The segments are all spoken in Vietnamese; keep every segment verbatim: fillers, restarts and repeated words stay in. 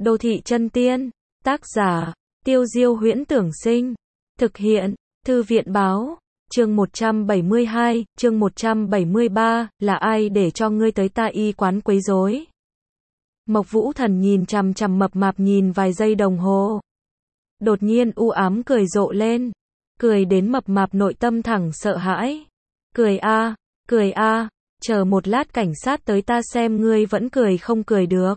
Đô thị chân tiên. Tác giả, Tiêu Diêu Huyễn Tưởng Sinh. Thực hiện, Thư viện Báo. Chương một trăm bảy mươi hai, chương một trăm bảy mươi ba, là ai để cho ngươi tới ta y quán quấy rối? Mộc Vũ Thần nhìn chằm chằm mập mạp nhìn vài giây đồng hồ. Đột nhiên u ám cười rộ lên. Cười đến mập mạp nội tâm thẳng sợ hãi. Cười a, cười a, chờ một lát cảnh sát tới ta xem ngươi vẫn cười không cười được.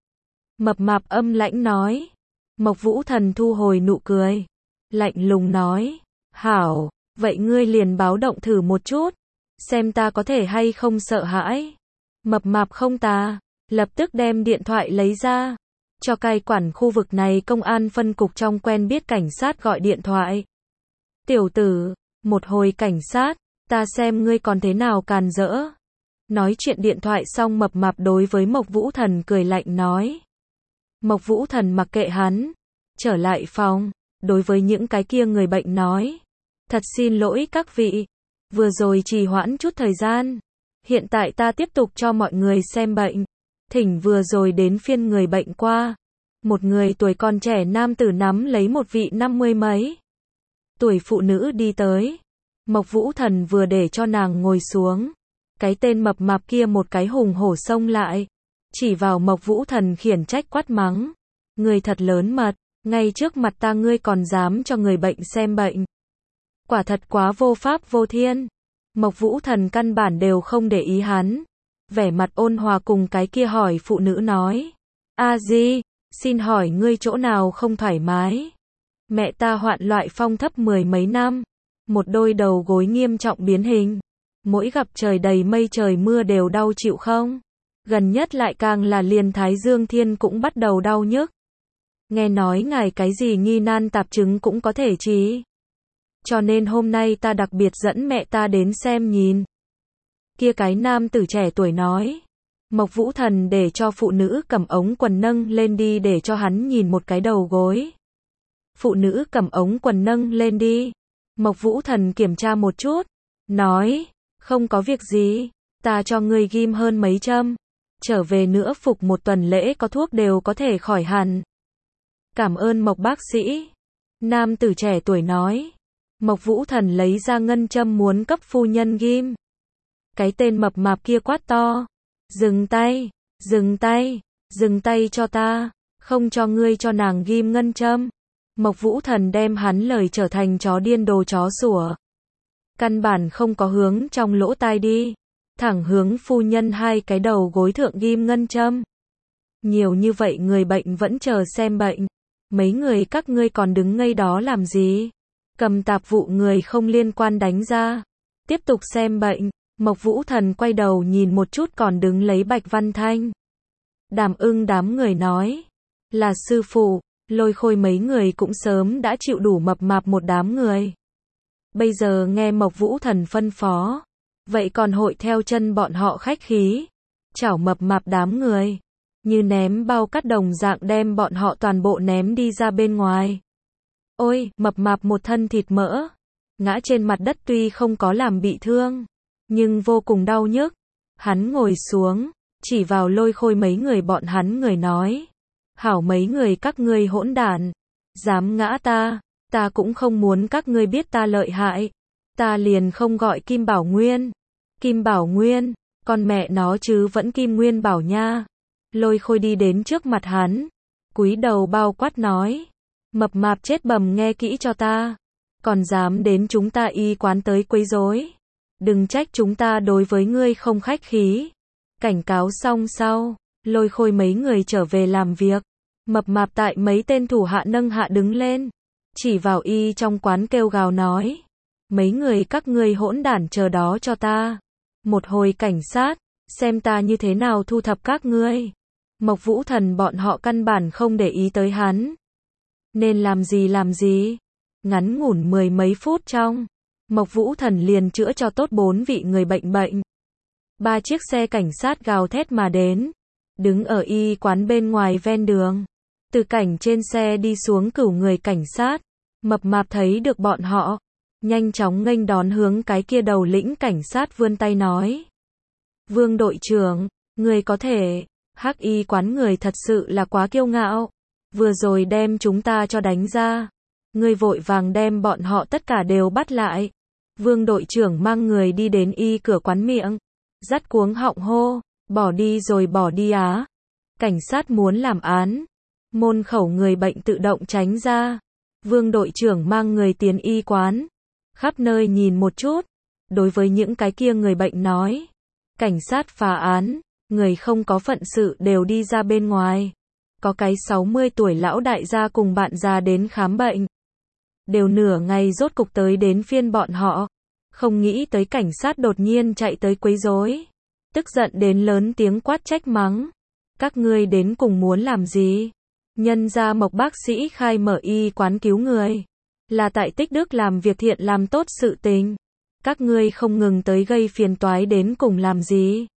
Mập mạp âm lãnh nói. Mộc Vũ Thần thu hồi nụ cười. Lạnh lùng nói. Hảo, vậy ngươi liền báo động thử một chút. Xem ta có thể hay không sợ hãi. Mập mạp không ta. Lập tức đem điện thoại lấy ra. Cho cai quản khu vực này công an phân cục trong quen biết cảnh sát gọi điện thoại. Tiểu tử, một hồi cảnh sát, ta xem ngươi còn thế nào càn rỡ. Nói chuyện điện thoại xong mập mạp đối với Mộc Vũ Thần cười lạnh nói. Mộc Vũ Thần mặc kệ hắn. Trở lại phòng, đối với những cái kia người bệnh nói. Thật xin lỗi các vị. Vừa rồi trì hoãn chút thời gian. Hiện tại ta tiếp tục cho mọi người xem bệnh. Thỉnh vừa rồi đến phiên người bệnh qua. Một người tuổi còn trẻ nam tử nắm lấy một vị năm mươi mấy tuổi phụ nữ đi tới. Mộc Vũ Thần vừa để cho nàng ngồi xuống. Cái tên mập mạp kia một cái hùng hổ xông lại. Chỉ vào Mộc Vũ Thần khiển trách quát mắng. Người thật lớn mật, ngay trước mặt ta ngươi còn dám cho người bệnh xem bệnh. Quả thật quá vô pháp vô thiên. Mộc Vũ Thần căn bản đều không để ý hắn. Vẻ mặt ôn hòa cùng cái kia hỏi phụ nữ nói. A Di, xin hỏi ngươi chỗ nào không thoải mái? Mẹ ta hoạn loại phong thấp mười mấy năm. Một đôi đầu gối nghiêm trọng biến hình. Mỗi gặp trời đầy mây trời mưa đều đau chịu không? Gần nhất lại càng là liền thái dương thiên cũng bắt đầu đau nhức. Nghe nói ngài cái gì nghi nan tạp chứng cũng có thể trị. Cho nên hôm nay ta đặc biệt dẫn mẹ ta đến xem nhìn. Kia cái nam tử trẻ tuổi nói. Mộc Vũ Thần để cho phụ nữ cầm ống quần nâng lên đi để cho hắn nhìn một cái đầu gối. Phụ nữ cầm ống quần nâng lên đi. Mộc Vũ Thần kiểm tra một chút. Nói, không có việc gì. Ta cho ngươi ghim hơn mấy châm. Trở về nữa phục một tuần lễ có thuốc đều có thể khỏi hẳn. Cảm ơn Mộc bác sĩ. Nam tử trẻ tuổi nói. Mộc Vũ Thần lấy ra ngân châm muốn cấp phu nhân ghim. Cái tên mập mạp kia quát to. Dừng tay, dừng tay, dừng tay cho ta. Không cho ngươi cho nàng ghim ngân châm. Mộc Vũ Thần đem hắn lời trở thành chó điên đồ chó sủa. Căn bản không có hướng trong lỗ tai đi. Thẳng hướng phu nhân hai cái đầu gối thượng ghim ngân châm. Nhiều như vậy người bệnh vẫn chờ xem bệnh. Mấy người các ngươi còn đứng ngây đó làm gì? Cầm tạp vụ người không liên quan đánh ra. Tiếp tục xem bệnh. Mộc Vũ Thần quay đầu nhìn một chút còn đứng lấy Bạch Văn Thanh. Đàm Ưng đám người nói. Là sư phụ. Lôi Khôi mấy người cũng sớm đã chịu đủ mập mạp một đám người. Bây giờ nghe Mộc Vũ Thần phân phó. Vậy còn hội theo chân bọn họ khách khí. Chảo mập mạp đám người. Như ném bao cát đồng dạng đem bọn họ toàn bộ ném đi ra bên ngoài. Ôi, mập mạp một thân thịt mỡ. Ngã trên mặt đất tuy không có làm bị thương. Nhưng vô cùng đau nhức. Hắn ngồi xuống. Chỉ vào Lôi Khôi mấy người bọn hắn người nói. Hảo mấy người các ngươi hỗn đản. Dám ngã ta. Ta cũng không muốn các ngươi biết ta lợi hại. Ta liền không gọi Kim Bảo Nguyên. Kim Bảo Nguyên. Con mẹ nó chứ vẫn Kim Nguyên Bảo nha. Lôi Khôi đi đến trước mặt hắn. Cúi đầu bao quát nói. Mập mạp chết bầm nghe kỹ cho ta. Còn dám đến chúng ta y quán tới quấy rối. Đừng trách chúng ta đối với ngươi không khách khí. Cảnh cáo xong sau. Lôi Khôi mấy người trở về làm việc. Mập mạp tại mấy tên thủ hạ nâng hạ đứng lên. Chỉ vào y trong quán kêu gào nói. Mấy người các ngươi hỗn đản chờ đó cho ta. Một hồi cảnh sát. Xem ta như thế nào thu thập các ngươi. Mộc Vũ Thần bọn họ căn bản không để ý tới hắn. Nên làm gì làm gì. Ngắn ngủn mười mấy phút trong. Mộc Vũ Thần liền chữa cho tốt bốn vị người bệnh bệnh. Ba chiếc xe cảnh sát gào thét mà đến. Đứng ở y quán bên ngoài ven đường. Từ cảnh trên xe đi xuống cửu người cảnh sát. Mập mạp thấy được bọn họ. Nhanh chóng nghênh đón hướng cái kia đầu lĩnh cảnh sát vươn tay nói. Vương đội trưởng, người có thể. Hắc y quán người thật sự là quá kiêu ngạo. vừa rồi đem chúng ta cho đánh ra. Ngươi vội vàng đem bọn họ tất cả đều bắt lại. Vương đội trưởng mang người đi đến y cửa quán miệng, dắt cuống họng hô, bỏ đi rồi bỏ đi á. Cảnh sát muốn làm án. Môn khẩu người bệnh tự động tránh ra. Vương đội trưởng mang người tiến y quán, khắp nơi nhìn một chút. Đối với những cái kia người bệnh nói, cảnh sát phá án, người không có phận sự đều đi ra bên ngoài. Có cái sáu mươi tuổi lão đại gia cùng bạn già đến khám bệnh. Đều nửa ngày rốt cục tới đến phiên bọn họ. Không nghĩ tới cảnh sát đột nhiên chạy tới quấy rối. Tức giận đến lớn tiếng quát trách mắng. Các ngươi đến cùng muốn làm gì? Nhân ra Mộc bác sĩ khai mở y quán cứu người. Là tại Tích Đức làm việc thiện làm tốt sự tình. Các ngươi không ngừng tới gây phiền toái đến cùng làm gì?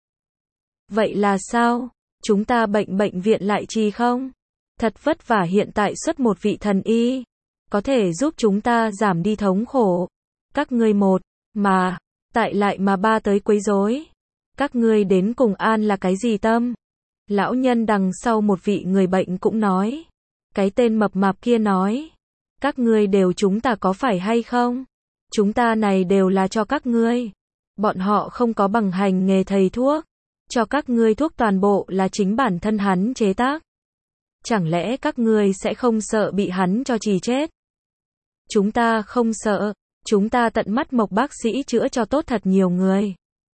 Vậy là sao? Chúng ta bệnh bệnh viện lại trì không? Thật vất vả hiện tại xuất một vị thần y. Có thể giúp chúng ta giảm đi thống khổ. Các ngươi một, mà, tại lại mà ba tới quấy rối. Các ngươi đến cùng an là cái gì tâm? Lão nhân đằng sau một vị người bệnh cũng nói. Cái tên mập mạp kia nói. Các ngươi đều chúng ta có phải hay không? Chúng ta này đều là cho các ngươi. Bọn họ không có bằng hành nghề thầy thuốc. Cho các ngươi thuốc toàn bộ là chính bản thân hắn chế tác. Chẳng lẽ các ngươi sẽ không sợ bị hắn cho trì chết? Chúng ta không sợ. Chúng ta tận mắt Mộc bác sĩ chữa cho tốt thật nhiều người.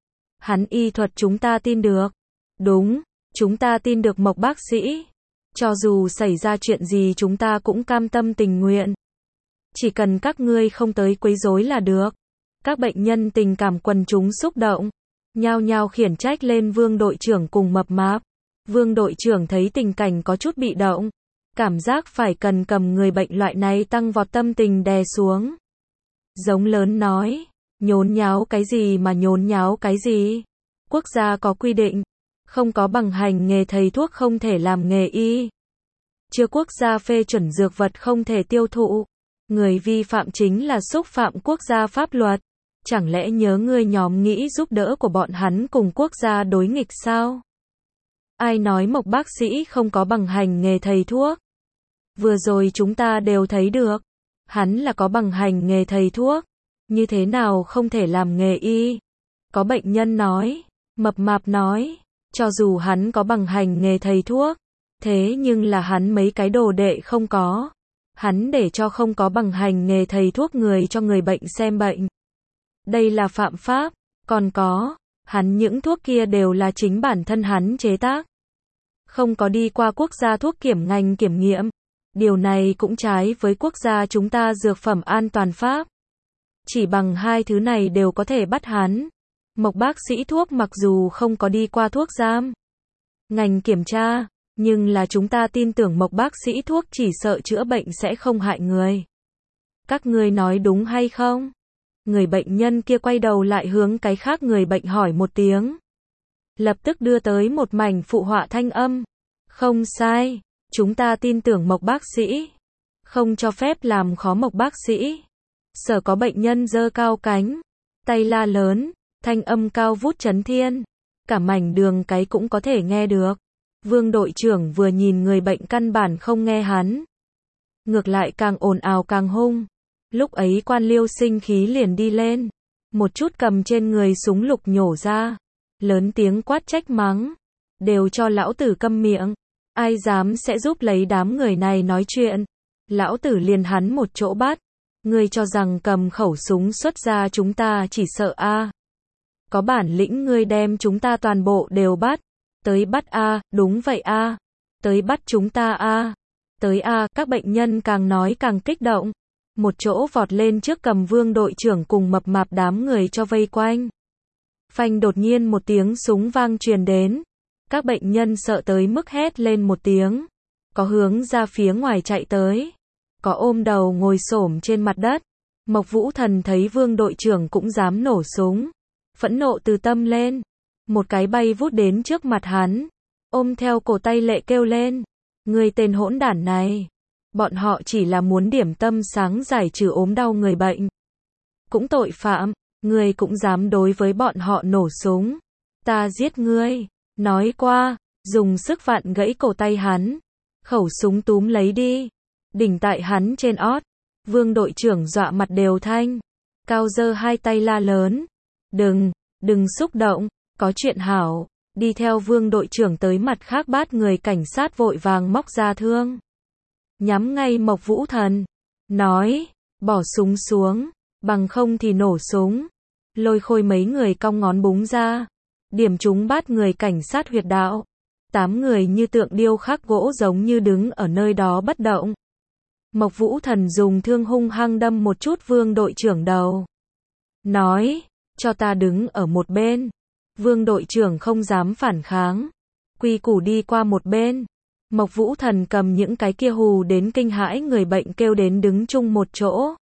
Hắn y thuật chúng ta tin được. Đúng, chúng ta tin được Mộc bác sĩ. Cho dù xảy ra chuyện gì chúng ta cũng cam tâm tình nguyện. Chỉ cần các ngươi không tới quấy rối là được. Các bệnh nhân tình cảm quần chúng xúc động, nhao nhao khiển trách lên Vương đội trưởng cùng mập mạp. Vương đội trưởng thấy tình cảnh có chút bị động, cảm giác phải cần cầm người bệnh loại này tăng vọt tâm tình đè xuống. Giống lớn nói, nhốn nháo cái gì mà nhốn nháo cái gì? Quốc gia có quy định, không có bằng hành nghề thầy thuốc không thể làm nghề y. Chưa quốc gia phê chuẩn dược vật không thể tiêu thụ. Người vi phạm chính là xúc phạm quốc gia pháp luật. Chẳng lẽ nhớ ngươi nhóm nghĩ giúp đỡ của bọn hắn cùng quốc gia đối nghịch sao? Ai nói Mộc bác sĩ không có bằng hành nghề thầy thuốc? Vừa rồi chúng ta đều thấy được. Hắn là có bằng hành nghề thầy thuốc. Như thế nào không thể làm nghề y? Có bệnh nhân nói. Mập mạp nói. Cho dù hắn có bằng hành nghề thầy thuốc. Thế nhưng là hắn mấy cái đồ đệ không có. Hắn để cho không có bằng hành nghề thầy thuốc người cho người bệnh xem bệnh. Đây là phạm pháp. Còn có, hắn những thuốc kia đều là chính bản thân hắn chế tác. Không có đi qua quốc gia thuốc kiểm ngành kiểm nghiệm. Điều này cũng trái với quốc gia chúng ta dược phẩm an toàn pháp. Chỉ bằng hai thứ này đều có thể bắt hắn. Mộc bác sĩ thuốc mặc dù không có đi qua thuốc giam ngành kiểm tra, nhưng là chúng ta tin tưởng Mộc bác sĩ thuốc chỉ sợ chữa bệnh sẽ không hại người. Các ngươi nói đúng hay không? Người bệnh nhân kia quay đầu lại hướng cái khác người bệnh hỏi một tiếng. Lập tức đưa tới một mảnh phụ họa thanh âm. Không sai, chúng ta tin tưởng Mộc bác sĩ. Không cho phép làm khó Mộc bác sĩ. Sở có bệnh nhân giơ cao cánh, tay la lớn, thanh âm cao vút chấn thiên. Cả mảnh đường cái cũng có thể nghe được. Vương đội trưởng vừa nhìn người bệnh căn bản không nghe hắn. Ngược lại càng ồn ào càng hung. Lúc ấy quan liêu sinh khí liền đi lên. Một chút cầm trên người súng lục nhổ ra. Lớn tiếng quát trách mắng. Đều cho lão tử câm miệng. Ai dám sẽ giúp lấy đám người này nói chuyện. Lão tử liền hắn một chỗ bắt. Ngươi cho rằng cầm khẩu súng xuất ra chúng ta chỉ sợ a? À. Có bản lĩnh ngươi đem chúng ta toàn bộ đều bắt. Tới bắt a, à, đúng vậy a. À. Tới bắt chúng ta a. À. Tới a, à, các bệnh nhân càng nói càng kích động. Một chỗ vọt lên trước cầm Vương đội trưởng cùng mập mạp đám người cho vây quanh. Phanh đột nhiên một tiếng súng vang truyền đến. Các bệnh nhân sợ tới mức hét lên một tiếng. Có hướng ra phía ngoài chạy tới. Có ôm đầu ngồi xổm trên mặt đất. Mộc Vũ Thần thấy Vương đội trưởng cũng dám nổ súng. Phẫn nộ từ tâm lên. Một cái bay vút đến trước mặt hắn. Ôm theo cổ tay lệ kêu lên. Người tên hỗn đản này. Bọn họ chỉ là muốn điểm tâm sáng giải trừ ốm đau người bệnh. Cũng tội phạm. Ngươi cũng dám đối với bọn họ nổ súng. Ta giết ngươi. Nói qua. Dùng sức vặn gãy cổ tay hắn. khẩu súng túm lấy đi, đỉnh tại hắn trên ót. Vương đội trưởng dọa mặt đều thanh, cao giơ hai tay la lớn, đừng, đừng xúc động, có chuyện hảo. Đi theo vương đội trưởng tới mặt khác bát người cảnh sát vội vàng móc ra thương, nhắm ngay Mộc Vũ Thần, nói, bỏ súng xuống, bằng không thì nổ súng. Lôi Khôi mấy người cong ngón búng ra, điểm trúng bát người cảnh sát huyệt đạo. Tám người như tượng điêu khắc gỗ giống như đứng ở nơi đó bất động. Mộc Vũ Thần dùng thương hung hăng đâm một chút vương đội trưởng đầu, nói, cho ta đứng ở một bên. Vương đội trưởng không dám phản kháng, quy củ đi qua một bên. Mộc Vũ Thần cầm những cái kia hù đến kinh hãi người bệnh kêu đến đứng chung một chỗ.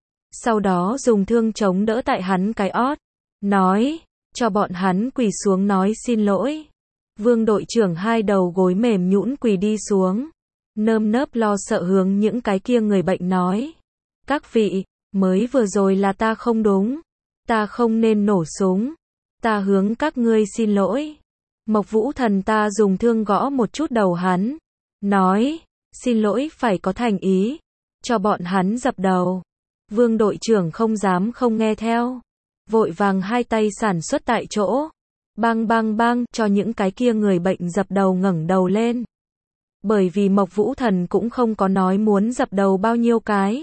Sau đó dùng thương chống đỡ tại hắn cái ót, nói, cho bọn hắn quỳ xuống nói xin lỗi. Vương đội trưởng hai đầu gối mềm nhũn quỳ đi xuống, nơm nớp lo sợ hướng những cái kia người bệnh nói, các vị, mới vừa rồi là ta không đúng, ta không nên nổ súng, ta hướng các ngươi xin lỗi. Mộc Vũ Thần ta dùng thương gõ một chút đầu hắn, nói, xin lỗi phải có thành ý, cho bọn hắn dập đầu. Vương đội trưởng không dám không nghe theo, vội vàng hai tay sản xuất tại chỗ, bang bang bang, cho những cái kia người bệnh dập đầu ngẩng đầu lên. Bởi vì Mộc Vũ Thần cũng không có nói muốn dập đầu bao nhiêu cái,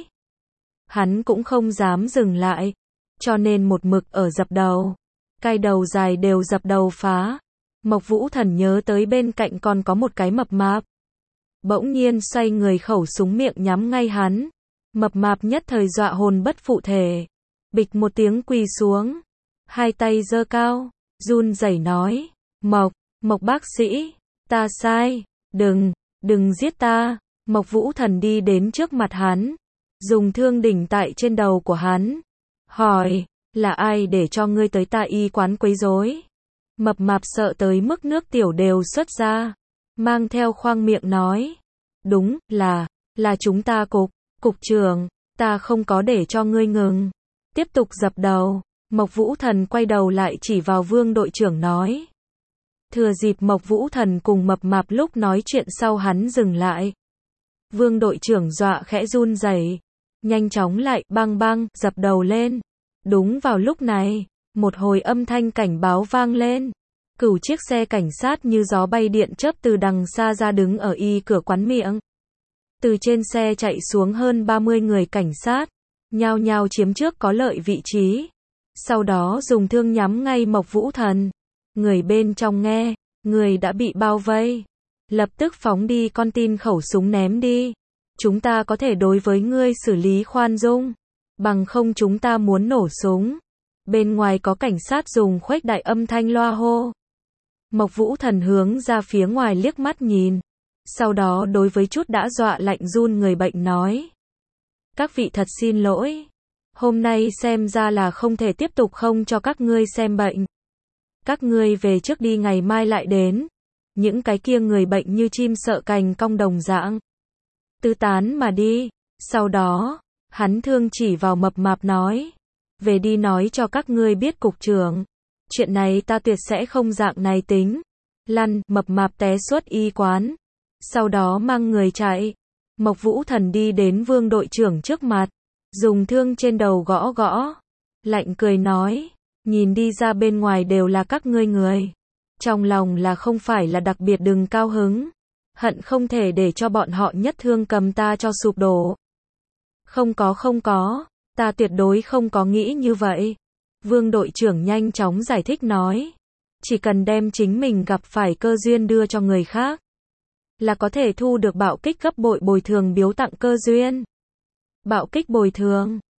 hắn cũng không dám dừng lại, cho nên một mực ở dập đầu, cái đầu dài đều dập đầu phá. Mộc Vũ Thần nhớ tới bên cạnh còn có một cái mập mạp, bỗng nhiên xoay người khẩu súng miệng nhắm ngay hắn. Mập mạp nhất thời dọa hồn bất phụ thể, bịch một tiếng quỳ xuống, hai tay giơ cao, run rẩy nói, Mộc, Mộc bác sĩ, ta sai, đừng, đừng giết ta. Mộc Vũ Thần đi đến trước mặt hắn, dùng thương đỉnh tại trên đầu của hắn, hỏi, là ai để cho ngươi tới ta y quán quấy rối? Mập mạp sợ tới mức nước tiểu đều xuất ra, mang theo khoang miệng nói, đúng, là, là chúng ta cục, cục trưởng, ta không có để cho ngươi ngừng, tiếp tục dập đầu. Mộc Vũ Thần quay đầu lại chỉ vào vương đội trưởng nói. Thừa dịp Mộc Vũ Thần cùng mập mạp lúc nói chuyện sau hắn dừng lại. Vương đội trưởng dọa khẽ run rẩy, nhanh chóng lại bang bang dập đầu lên. Đúng vào lúc này, một hồi âm thanh cảnh báo vang lên. Cửu chiếc xe cảnh sát như gió bay điện chớp từ đằng xa ra đứng ở y cửa quán miệng. Từ trên xe chạy xuống hơn ba mươi người cảnh sát, nhao nhao chiếm trước có lợi vị trí. Sau đó dùng thương nhắm ngay Mộc Vũ Thần. Người bên trong nghe, người đã bị bao vây. Lập tức phóng đi con tin khẩu súng ném đi. Chúng ta có thể đối với ngươi xử lý khoan dung. Bằng không chúng ta muốn nổ súng. Bên ngoài có cảnh sát dùng khuếch đại âm thanh loa hô. Mộc Vũ Thần hướng ra phía ngoài liếc mắt nhìn. Sau đó đối với chút đã dọa lạnh run người bệnh nói. Các vị thật xin lỗi. Hôm nay xem ra là không thể tiếp tục không cho các ngươi xem bệnh. Các ngươi về trước đi ngày mai lại đến. Những cái kia người bệnh như chim sợ cành cong đồng dạng. Tứ tán mà đi. Sau đó, hắn thương chỉ vào mập mạp nói. Về đi nói cho các ngươi biết cục trưởng. Chuyện này ta tuyệt sẽ không dạng này tính. Lăn, mập mạp té suốt y quán. Sau đó mang người chạy. Mộc Vũ Thần đi đến vương đội trưởng trước mặt. Dùng thương trên đầu gõ gõ. Lạnh cười nói. Nhìn đi ra bên ngoài đều là các ngươi người. Trong lòng là không phải là đặc biệt đừng cao hứng. Hận không thể để cho bọn họ nhất thương cầm ta cho sụp đổ. Không có không có. Ta tuyệt đối không có nghĩ như vậy. Vương đội trưởng nhanh chóng giải thích nói. Chỉ cần đem chính mình gặp phải cơ duyên đưa cho người khác. Là có thể thu được bạo kích gấp bội bồi thường biếu tặng cơ duyên. Bạo kích bồi thường.